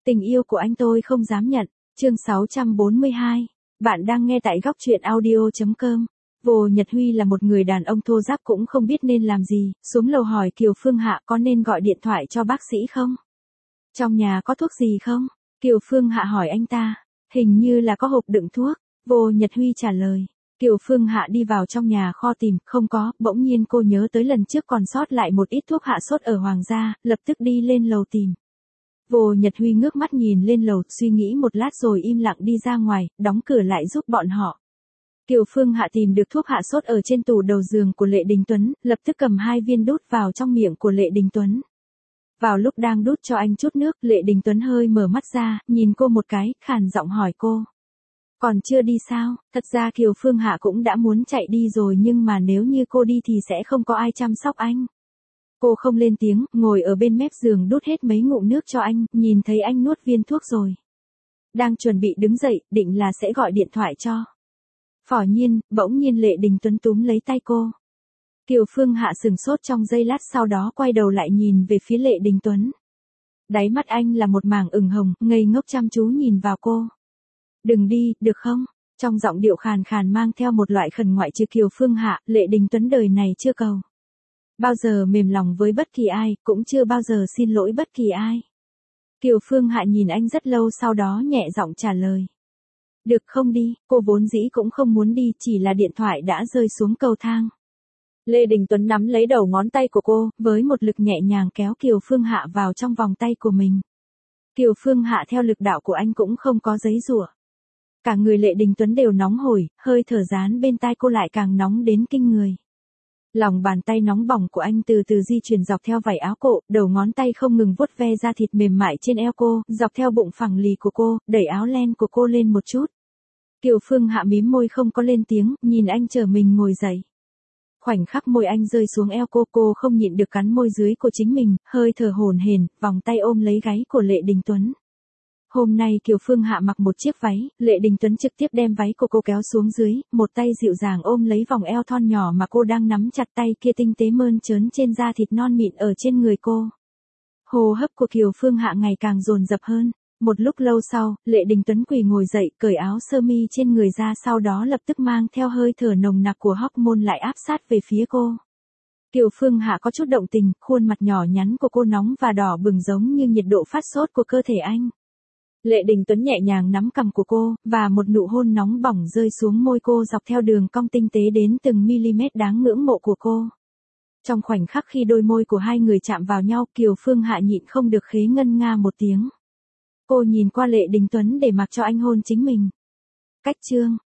Tình yêu của anh tôi không dám nhận. Chương 642. Bạn đang nghe tại góc truyện audio.com. Vô Nhật Huy là một người đàn ông thô ráp cũng không biết nên làm gì, xuống lầu hỏi Kiều Phương Hạ có nên gọi điện thoại cho bác sĩ không? Trong nhà có thuốc gì không? Kiều Phương Hạ hỏi anh ta. Hình như là có hộp đựng thuốc. Vô Nhật Huy trả lời. Kiều Phương Hạ đi vào trong nhà kho tìm, không có, bỗng nhiên cô nhớ tới lần trước còn sót lại một ít thuốc hạ sốt ở Hoàng gia, lập tức đi lên lầu tìm. Vô Nhật Huy ngước mắt nhìn lên lầu, suy nghĩ một lát rồi im lặng đi ra ngoài, đóng cửa lại giúp bọn họ. Kiều Phương Hạ tìm được thuốc hạ sốt ở trên tủ đầu giường của Lệ Đình Tuấn, lập tức cầm 2 viên đút vào trong miệng của Lệ Đình Tuấn. Vào lúc đang đút cho anh chút nước, Lệ Đình Tuấn hơi mở mắt ra, nhìn cô một cái, khàn giọng hỏi cô. Còn chưa đi sao? Thật ra Kiều Phương Hạ cũng đã muốn chạy đi rồi nhưng mà nếu như cô đi thì sẽ không có ai chăm sóc anh. Cô không lên tiếng, ngồi ở bên mép giường đút hết mấy ngụm nước cho anh, nhìn thấy anh nuốt viên thuốc rồi. Đang chuẩn bị đứng dậy, định là sẽ gọi điện thoại cho. Phỏ nhiên, bỗng nhiên Lệ Đình Tuấn túm lấy tay cô. Kiều Phương Hạ sừng sốt trong giây lát, sau đó quay đầu lại nhìn về phía Lệ Đình Tuấn. Đáy mắt anh là một mảng ửng hồng, ngây ngốc chăm chú nhìn vào cô. Đừng đi, được không? Trong giọng điệu khàn khàn mang theo một loại khẩn ngoại trừ Kiều Phương Hạ, Lệ Đình Tuấn đời này chưa cầu bao giờ mềm lòng với bất kỳ ai, cũng chưa bao giờ xin lỗi bất kỳ ai. Kiều Phương Hạ nhìn anh rất lâu, sau đó nhẹ giọng trả lời. Được không đi, cô vốn dĩ cũng không muốn đi, chỉ là điện thoại đã rơi xuống cầu thang. Lê Đình Tuấn nắm lấy đầu ngón tay của cô, với một lực nhẹ nhàng kéo Kiều Phương Hạ vào trong vòng tay của mình. Kiều Phương Hạ theo lực đạo của anh cũng không có giãy giụa. Cả người Lệ Đình Tuấn đều nóng hổi, hơi thở dán bên tai cô lại càng nóng đến kinh người. Lòng bàn tay nóng bỏng của anh từ từ di chuyển dọc theo vải áo cô, đầu ngón tay không ngừng vuốt ve da thịt mềm mại trên eo cô, dọc theo bụng phẳng lì của cô, đẩy áo len của cô lên một chút. Kiều Phương Hạ mím môi không có lên tiếng, nhìn anh chờ mình ngồi dậy. Khoảnh khắc môi anh rơi xuống eo cô không nhịn được cắn môi dưới của chính mình, hơi thở hổn hển, vòng tay ôm lấy gáy của Lệ Đình Tuấn. Hôm nay Kiều Phương Hạ mặc một chiếc váy, Lệ Đình Tuấn trực tiếp đem váy của cô kéo xuống dưới, một tay dịu dàng ôm lấy vòng eo thon nhỏ mà cô đang nắm chặt, tay kia tinh tế mơn trớn trên da thịt non mịn ở trên người cô. Hô hấp của Kiều Phương Hạ ngày càng dồn dập hơn. Một lúc lâu sau, Lệ Đình Tuấn quỳ ngồi dậy, cởi áo sơ mi trên người ra, sau đó lập tức mang theo hơi thở nồng nặc của hormone lại áp sát về phía cô. Kiều Phương Hạ có chút động tình, khuôn mặt nhỏ nhắn của cô nóng và đỏ bừng giống như nhiệt độ phát sốt của cơ thể anh. Lệ Đình Tuấn nhẹ nhàng nắm cằm của cô, và một nụ hôn nóng bỏng rơi xuống môi cô dọc theo đường cong tinh tế đến từng mm đáng ngưỡng mộ của cô. Trong khoảnh khắc khi đôi môi của hai người chạm vào nhau, Kiều Phương Hạ nhịn không được khế ngân nga một tiếng. Cô nhìn qua Lệ Đình Tuấn để mặc cho anh hôn chính mình. Cách chương